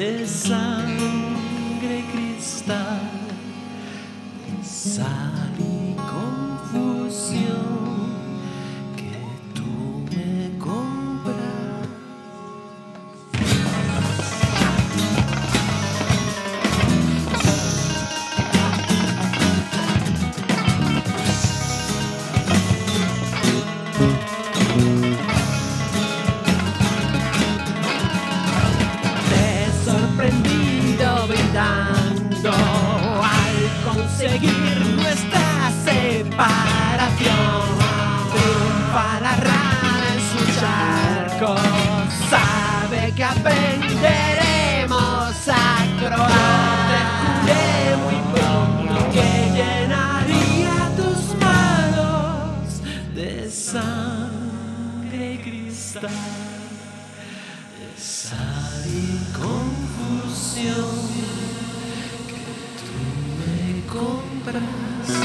de sangre cristal, sal y confusión que tú me compras. Sorprendido brindando al conseguir nuestra separación. Triunfa la rana en su charco, sabe que aprenderemos a croar. Te juré muy pronto que llenaría tus manos de sangre y cristal, sal y confusión que tú me compras.